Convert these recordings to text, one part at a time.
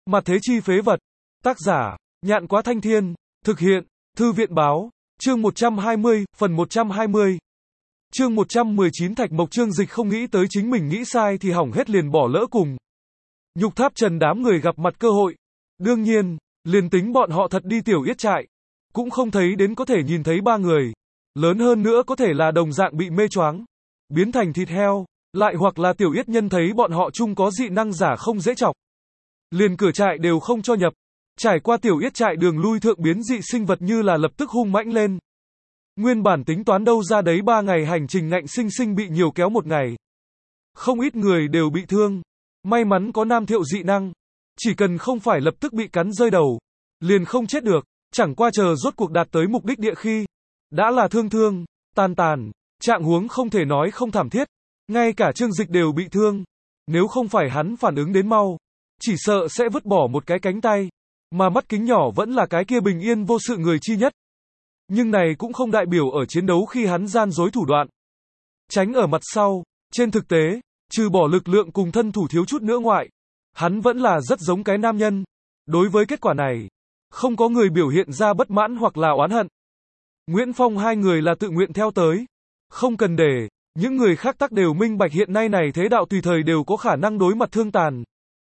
Mặt thế chi phế vật. Tác giả, Nhạn Quá Thanh Thiên. Thực hiện, Thư viện Báo. Chương 120, phần 120. Chương 119 Thạch Mộc Trương Dịch không nghĩ tới chính mình nghĩ sai thì hỏng hết liền bỏ lỡ cùng. Nhục Tháp Trần đám người gặp mặt cơ hội. Đương nhiên, liền tính bọn họ thật đi tiểu yết trại. Cũng không thấy đến có thể nhìn thấy ba người. Lớn hơn nữa có thể là đồng dạng bị mê choáng. Biến thành thịt heo. Lại hoặc là tiểu yết nhân thấy bọn họ chung có dị năng giả không dễ chọc. Liền cửa trại đều không cho nhập. Trải qua tiểu yết trại đường lui thượng biến dị sinh vật như là lập tức hung mãnh lên. Nguyên bản tính toán đâu ra đấy 3 ngày hành trình ngạnh sinh sinh bị nhiều kéo một ngày. Không ít người đều bị thương. May mắn có Nam Thiệu dị năng. Chỉ cần không phải lập tức bị cắn rơi đầu. Liền không chết được. Chẳng qua chờ rốt cuộc đạt tới mục đích địa khi. Đã là thương, tàn. Trạng huống không thể nói không thảm thiết. Ngay cả Trương Dịch đều bị thương. Nếu không phải hắn phản ứng đến mau. Chỉ sợ sẽ vứt bỏ một cái cánh tay. Mà mắt kính nhỏ vẫn là cái kia bình yên vô sự người chi nhất. Nhưng này cũng không đại biểu ở chiến đấu khi hắn gian dối thủ đoạn. Tránh ở mặt sau. Trên thực tế, trừ bỏ lực lượng cùng thân thủ thiếu chút nữa ngoại. Hắn vẫn là rất giống cái nam nhân. Đối với kết quả này, không có người biểu hiện ra bất mãn hoặc là oán hận. Nguyễn Phong hai người là tự nguyện theo tới. Không cần để, những người khác tắc đều minh bạch hiện nay này thế đạo tùy thời đều có khả năng đối mặt thương tàn.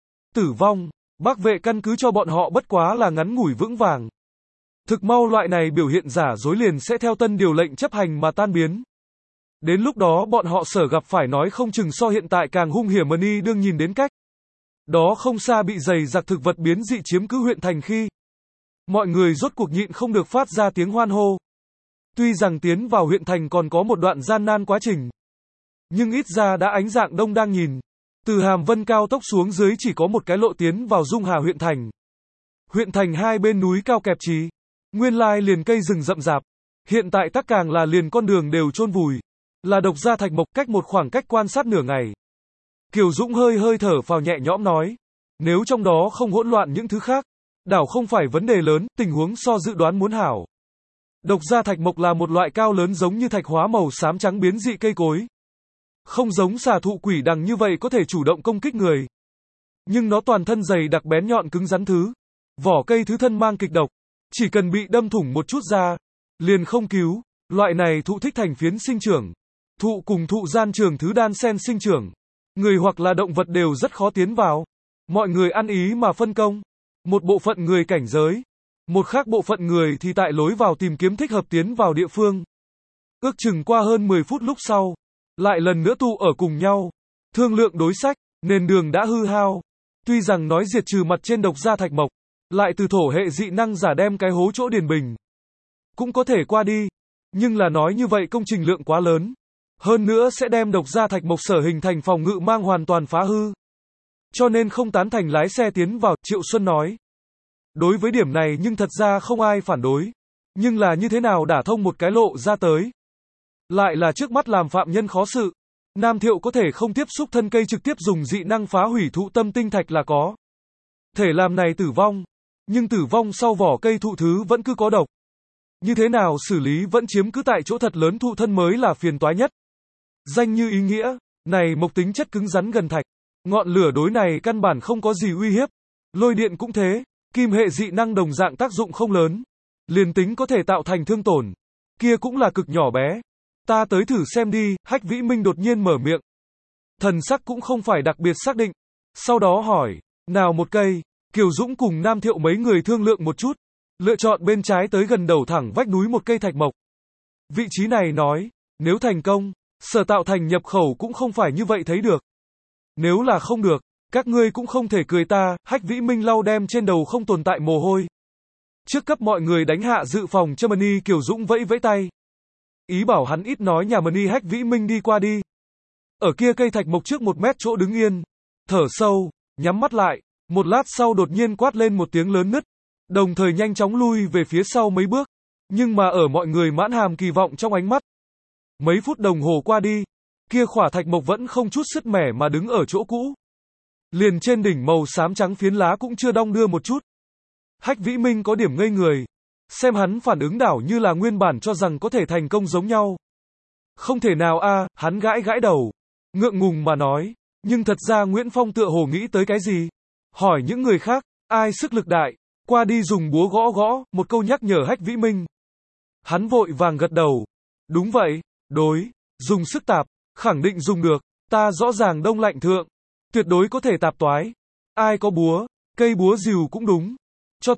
Tử vong, Bắc Vệ căn cứ cho bọn họ bất quá là ngắn ngủi vững vàng. Thực mau loại này biểu hiện giả dối liền sẽ theo tân điều lệnh chấp hành mà tan biến. Đến lúc đó bọn họ sở gặp phải nói không chừng so hiện tại càng hung hiểm hơn y đương nhìn đến cách. Đó không xa bị dày giặc thực vật biến dị chiếm cứ huyện thành khi. Mọi người rốt cuộc nhịn không được phát ra tiếng hoan hô. Tuy rằng tiến vào huyện thành còn có một đoạn gian nan quá trình. Nhưng ít ra đã ánh dạng đông đang nhìn. Từ Hàm Vân cao tốc xuống dưới chỉ có một cái lộ tiến vào Dung Hà huyện thành. Huyện thành hai bên núi cao kẹp trì. Nguyên lai liền cây rừng rậm rạp. Hiện tại tắc càng là liền con đường đều chôn vùi. Là độc gia Thạch Mộc cách một khoảng cách quan sát nửa ngày. Kiều Dũng hơi thở phào nhẹ nhõm nói. Nếu trong đó không hỗn loạn những thứ khác. Đảo không phải vấn đề lớn, tình huống so dự đoán muốn hảo. Độc gia Thạch Mộc là một loại cao lớn giống như thạch hóa màu xám trắng biến dị cây cối. Không giống xà thụ quỷ đằng như vậy có thể chủ động công kích người. Nhưng nó toàn thân dày đặc bén nhọn cứng rắn thứ. Vỏ cây thứ thân mang kịch độc. Chỉ cần bị đâm thủng một chút ra. Liền không cứu. Loại này thụ thích thành phiến sinh trưởng. Thụ cùng thụ gian trường thứ đan sen sinh trưởng. Người hoặc là động vật đều rất khó tiến vào. Mọi người ăn ý mà phân công. Một bộ phận người cảnh giới. Một khác bộ phận người thì tại lối vào tìm kiếm thích hợp tiến vào địa phương. Ước chừng qua hơn 10 phút lúc sau. Lại lần nữa tụ ở cùng nhau. Thương lượng đối sách, nền đường đã hư hao. Tuy rằng nói diệt trừ mặt trên độc gia Thạch Mộc. Lại từ thổ hệ dị năng giả đem cái hố chỗ điền bình. Cũng có thể qua đi. Nhưng là nói như vậy công trình lượng quá lớn. Hơn nữa sẽ đem độc gia Thạch Mộc sở hình thành phòng ngự mang hoàn toàn phá hư. Cho nên không tán thành lái xe tiến vào, Triệu Xuân nói. Đối với điểm này nhưng thật ra không ai phản đối. Nhưng là như thế nào đả thông một cái lộ ra tới. Lại là trước mắt làm phạm nhân khó sự. Nam Thiệu có thể không tiếp xúc thân cây trực tiếp dùng dị năng phá hủy thụ tâm tinh thạch là có. Thể làm này tử vong. Nhưng tử vong sau vỏ cây thụ thứ vẫn cứ có độc. Như thế nào xử lý vẫn chiếm cứ tại chỗ thật lớn thụ thân mới là phiền toái nhất. Danh như ý nghĩa, này mộc tính chất cứng rắn gần thạch. Ngọn lửa đối này căn bản không có gì uy hiếp. Lôi điện cũng thế, kim hệ dị năng đồng dạng tác dụng không lớn. Liền tính có thể tạo thành thương tổn. Kia cũng là cực nhỏ bé. Ta tới thử xem đi, Hách Vĩ Minh đột nhiên mở miệng. Thần sắc cũng không phải đặc biệt xác định. Sau đó hỏi, nào một cây, Kiều Dũng cùng Nam Thiệu mấy người thương lượng một chút. Lựa chọn bên trái tới gần đầu thẳng vách núi một cây thạch mộc. Vị trí này nói, nếu thành công, sở tạo thành nhập khẩu cũng không phải như vậy thấy được. Nếu là không được, các ngươi cũng không thể cười ta, Hách Vĩ Minh lau đem trên đầu không tồn tại mồ hôi. Trước cấp mọi người đánh hạ dự phòng cho Mani Kiều Dũng vẫy vẫy tay. Ý bảo hắn ít nói nhà Mani Hách Vĩ Minh đi qua đi. Ở kia cây thạch mộc trước 1 mét chỗ đứng yên. Thở sâu, nhắm mắt lại. Một lát sau đột nhiên quát lên một tiếng lớn nứt. Đồng thời nhanh chóng lui về phía sau mấy bước. Nhưng mà ở mọi người mãn hàm kỳ vọng trong ánh mắt. Mấy phút đồng hồ qua đi. Kia khỏa thạch mộc vẫn không chút sứt mẻ mà đứng ở chỗ cũ. Liền trên đỉnh màu xám trắng phiến lá cũng chưa đong đưa một chút. Hách Vĩ Minh có điểm ngây người. Xem hắn phản ứng đảo như là nguyên bản cho rằng có thể thành công giống nhau. Không thể nào a, hắn gãi gãi đầu. Ngượng ngùng mà nói. Nhưng thật ra Nguyễn Phong tựa hồ nghĩ tới cái gì. Hỏi những người khác. Ai sức lực đại, qua đi dùng búa gõ gõ, một câu nhắc nhở Hách Vĩ Minh. Hắn vội vàng gật đầu. Đúng vậy, đối, dùng sức tạp, khẳng định dùng được, ta rõ ràng đông lạnh thượng, tuyệt đối có thể tạp toái. Ai có búa, cây búa rìu cũng đúng. Cho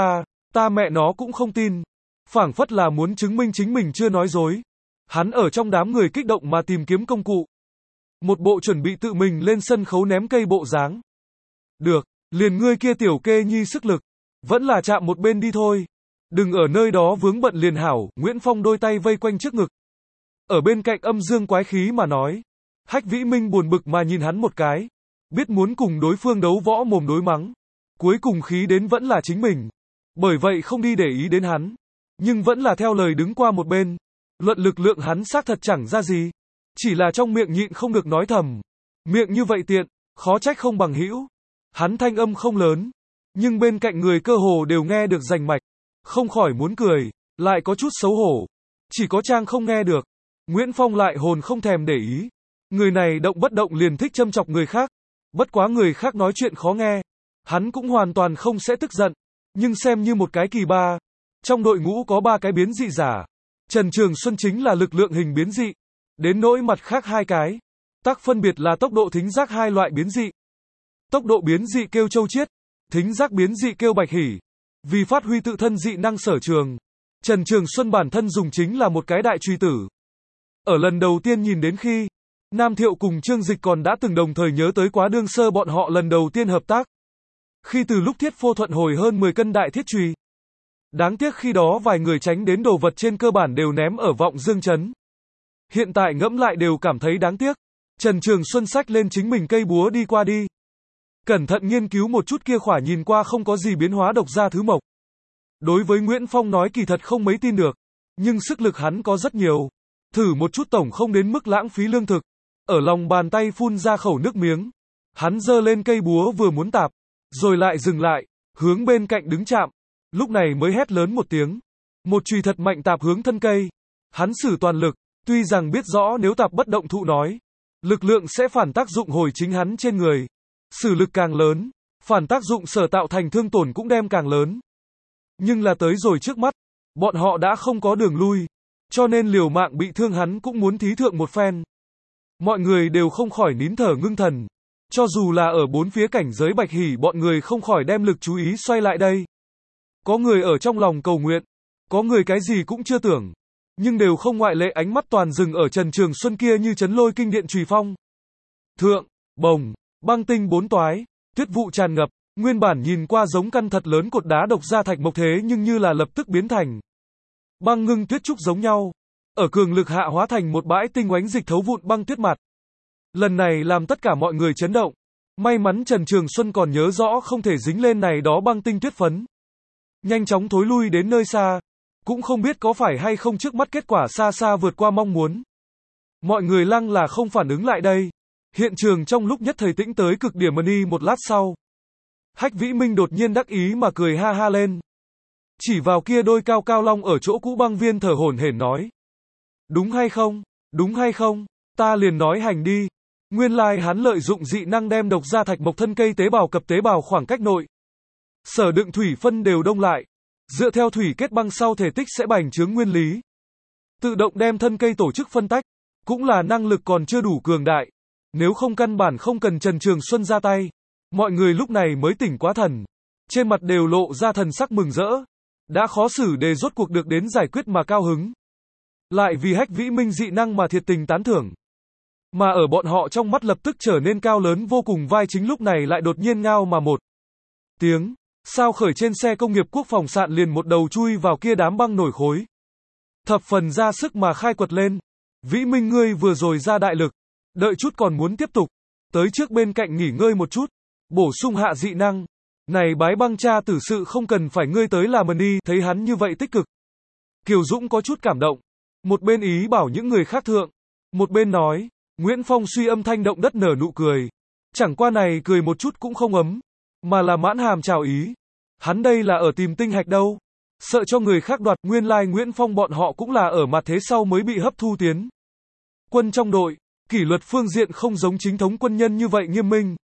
ta mẹ nó cũng không tin. Phảng phất là muốn chứng minh chính mình chưa nói dối. Hắn ở trong đám người kích động mà tìm kiếm công cụ. Một bộ chuẩn bị tự mình lên sân khấu ném cây bộ dáng. Được, liền ngươi kia tiểu kê nhi sức lực. Vẫn là chạm một bên đi thôi. Đừng ở nơi đó vướng bận liền hảo, Nguyễn Phong đôi tay vây quanh trước ngực. Ở bên cạnh âm dương quái khí mà nói. Hách Vĩ Minh buồn bực mà nhìn hắn một cái. Biết muốn cùng đối phương đấu võ mồm đối mắng. Cuối cùng khí đến vẫn là chính mình. Bởi vậy không đi để ý đến hắn. Nhưng vẫn là theo lời đứng qua một bên. Luận lực lượng hắn xác thật chẳng ra gì. Chỉ là trong miệng nhịn không được nói thầm. Miệng như vậy tiện, khó trách không bằng hữu. Hắn thanh âm không lớn. Nhưng bên cạnh người cơ hồ đều nghe được rành mạch. Không khỏi muốn cười, lại có chút xấu hổ. Chỉ có Trang không nghe được. Nguyễn Phong lại hồn không thèm để ý. Người này động bất động liền thích châm chọc người khác. Bất quá người khác nói chuyện khó nghe. Hắn cũng hoàn toàn không sẽ tức giận. Nhưng xem như một cái kỳ ba. Trong đội ngũ có 3 cái biến dị giả. Trần Trường Xuân chính là lực lượng hình biến dị. Đến nỗi mặt khác 2 cái. Tắc phân biệt là tốc độ thính giác 2 loại biến dị. Tốc độ biến dị kêu Châu Chiết. Thính giác biến dị kêu Bạch Hỉ. Vì phát huy tự thân dị năng sở trường. Trần Trường Xuân bản thân dùng chính là một cái đại truy tử. Ở lần đầu tiên nhìn đến khi, Nam Thiệu cùng Trương Dịch còn đã từng đồng thời nhớ tới quá đương sơ bọn họ lần đầu tiên hợp tác. Khi từ lúc Thiết Phô thuận hồi hơn 10 cân đại thiết chùy. Đáng tiếc khi đó vài người tránh đến đồ vật trên cơ bản đều ném ở Vọng Dương trấn. Hiện tại ngẫm lại đều cảm thấy đáng tiếc. Trần Trường Xuân xách lên chính mình cây búa đi qua đi. Cẩn thận nghiên cứu một chút kia khỏa nhìn qua không có gì biến hóa độc ra thứ mộc. Đối với Nguyễn Phong nói kỳ thật không mấy tin được. Nhưng sức lực hắn có rất nhiều. Thử một chút tổng không đến mức lãng phí lương thực. Ở lòng bàn tay phun ra khẩu nước miếng. Hắn giơ lên cây búa vừa muốn tạp. Rồi lại dừng lại. Hướng bên cạnh đứng chạm. Lúc này mới hét lớn một tiếng. Một chùy thật mạnh tạp hướng thân cây. Hắn sử toàn lực. Tuy rằng biết rõ nếu tạp bất động thụ nói. Lực lượng sẽ phản tác dụng hồi chính hắn trên người. Sử lực càng lớn. Phản tác dụng sở tạo thành thương tổn cũng đem càng lớn. Nhưng là tới rồi trước mắt. Bọn họ đã không có đường lui. Cho nên liều mạng bị thương hắn cũng muốn thí thượng một phen. Mọi người đều không khỏi nín thở ngưng thần. Cho dù là ở bốn phía cảnh giới Bạch Hỉ bọn người không khỏi đem lực chú ý xoay lại đây. Có người ở trong lòng cầu nguyện. Có người cái gì cũng chưa tưởng. Nhưng đều không ngoại lệ ánh mắt toàn dừng ở Trần Trường Xuân kia như chấn lôi kinh điện chùy phong. Thượng, bồng, băng tinh 4 toái, tuyết vụ tràn ngập, nguyên bản nhìn qua giống căn thật lớn cột đá độc ra thạch mộc thế nhưng như là lập tức biến thành băng ngưng tuyết trúc giống nhau, ở cường lực hạ hóa thành một bãi tinh oánh dịch thấu vụn băng tuyết mặt. Lần này làm tất cả mọi người chấn động. May mắn Trần Trường Xuân còn nhớ rõ không thể dính lên này đó băng tinh tuyết phấn. Nhanh chóng thối lui đến nơi xa, cũng không biết có phải hay không trước mắt kết quả xa xa vượt qua mong muốn. Mọi người lăng là không phản ứng lại đây. Hiện trường trong lúc nhất thời tĩnh tới cực điểm mani một lát sau. Hách Vĩ Minh đột nhiên đắc ý mà cười ha ha lên. Chỉ vào kia đôi cao cao long ở chỗ cũ băng viên thở hổn hển nói. Đúng hay không? Đúng hay không? Ta liền nói hành đi. Nguyên lai hắn lợi dụng dị năng đem độc ra thạch mộc thân cây tế bào cập tế bào khoảng cách nội. Sở đựng thủy phân đều đông lại. Dựa theo thủy kết băng sau thể tích sẽ bành trướng nguyên lý. Tự động đem thân cây tổ chức phân tách. Cũng là năng lực còn chưa đủ cường đại. Nếu không căn bản không cần Trần Trường Xuân ra tay. Mọi người lúc này mới tỉnh quá thần. Trên mặt đều lộ ra thần sắc mừng rỡ. Đã khó xử để rốt cuộc được đến giải quyết mà cao hứng. Lại vì Hách Vĩ Minh dị năng mà thiệt tình tán thưởng. Mà ở bọn họ trong mắt lập tức trở nên cao lớn vô cùng vai chính lúc này lại đột nhiên ngao mà một tiếng. Sao khởi trên xe công nghiệp quốc phòng sạn liền một đầu chui vào kia đám băng nổi khối. Thập phần ra sức mà khai quật lên. Vĩ Minh ngươi vừa rồi ra đại lực. Đợi chút còn muốn tiếp tục. Tới trước bên cạnh nghỉ ngơi một chút. Bổ sung hạ dị năng. Này bái băng cha tử sự không cần phải ngươi tới làm mần đi. Thấy hắn như vậy tích cực. Kiều Dũng có chút cảm động. Một bên ý bảo những người khác thượng. Một bên nói. Nguyễn Phong suy âm thanh động đất nở nụ cười. Chẳng qua này cười một chút cũng không ấm. Mà là mãn hàm chào ý. Hắn đây là ở tìm tinh hạch đâu. Sợ cho người khác đoạt. Nguyên lai Nguyễn Phong bọn họ cũng là ở mặt thế sau mới bị hấp thu tiến quân trong đội. Kỷ luật phương diện không giống chính thống quân nhân như vậy nghiêm minh.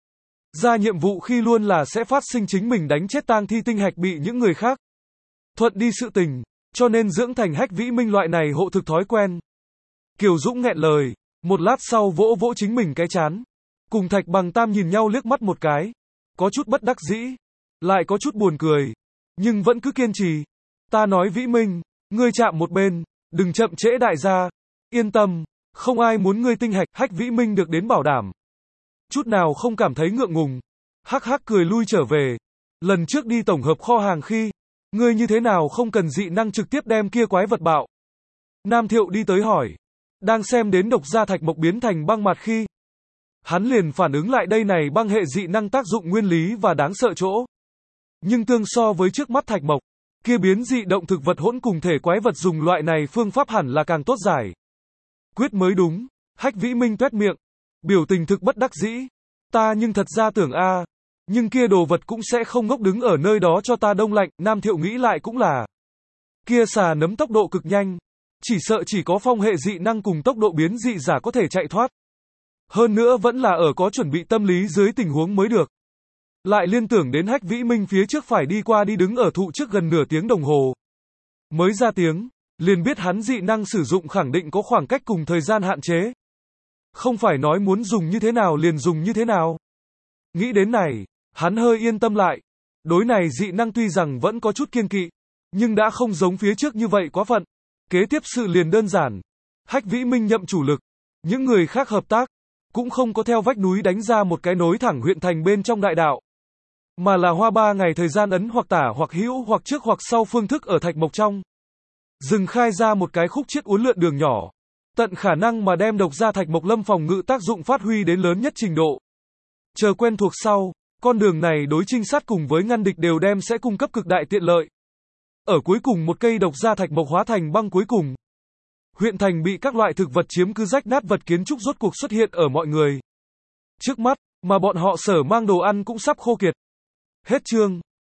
Ra nhiệm vụ khi luôn là sẽ phát sinh chính mình đánh chết tang thi tinh hạch bị những người khác thuận đi sự tình, cho nên dưỡng thành Hách Vĩ Minh loại này hộ thực thói quen. Kiều Dũng nghẹn lời, một lát sau vỗ vỗ chính mình cái trán. Cùng Thạch Bằng Tam nhìn nhau liếc mắt một cái, có chút bất đắc dĩ, lại có chút buồn cười, nhưng vẫn cứ kiên trì. Ta nói Vĩ Minh, ngươi chạm một bên, đừng chậm trễ đại gia, yên tâm, không ai muốn ngươi tinh hạch. Hách Vĩ Minh được đến bảo đảm, chút nào không cảm thấy ngượng ngùng, hắc hắc cười lui trở về. Lần trước đi tổng hợp kho hàng khi, ngươi như thế nào không cần dị năng trực tiếp đem kia quái vật bạo? Nam Thiệu đi tới hỏi, đang xem đến độc gia thạch mộc biến thành băng mặt khi, hắn liền phản ứng lại đây này băng hệ dị năng tác dụng nguyên lý và đáng sợ chỗ. Nhưng tương so với trước mắt thạch mộc, kia biến dị động thực vật hỗn cùng thể quái vật dùng loại này phương pháp hẳn là càng tốt giải quyết mới đúng. Hách Vĩ Minh toét miệng, biểu tình thực bất đắc dĩ. Ta nhưng thật ra tưởng nhưng kia đồ vật cũng sẽ không ngốc đứng ở nơi đó cho ta đông lạnh. Nam Thiệu nghĩ lại cũng là, kia xà nấm tốc độ cực nhanh, chỉ sợ chỉ có phong hệ dị năng cùng tốc độ biến dị giả có thể chạy thoát. Hơn nữa vẫn là ở có chuẩn bị tâm lý dưới tình huống mới được. Lại liên tưởng đến Hách Vĩ Minh phía trước phải đi qua đi đứng ở thụ trước gần nửa tiếng đồng hồ. Mới ra tiếng, liền biết hắn dị năng sử dụng khẳng định có khoảng cách cùng thời gian hạn chế. Không phải nói muốn dùng như thế nào liền dùng như thế nào. Nghĩ đến này, hắn hơi yên tâm lại. Đối này dị năng tuy rằng vẫn có chút kiêng kỵ, nhưng đã không giống phía trước như vậy quá phận. Kế tiếp sự liền đơn giản. Hách Vĩ Minh nhậm chủ lực, những người khác hợp tác, cũng không có theo vách núi đánh ra một cái nối thẳng huyện thành bên trong đại đạo, mà là hoa 3 ngày thời gian ấn hoặc tả hoặc hữu hoặc trước hoặc sau phương thức ở thạch mộc trong rừng khai ra một cái khúc chiết uốn lượn đường nhỏ, tận khả năng mà đem độc gia thạch mộc lâm phòng ngự tác dụng phát huy đến lớn nhất trình độ. Chờ quen thuộc sau, con đường này đối trinh sát cùng với ngăn địch đều đem sẽ cung cấp cực đại tiện lợi. Ở cuối cùng một cây độc gia thạch mộc hóa thành băng cuối cùng, huyện thành bị các loại thực vật chiếm cứ rách nát, vật kiến trúc rốt cuộc xuất hiện ở mọi người trước mắt, mà bọn họ sở mang đồ ăn cũng sắp khô kiệt. Hết chương.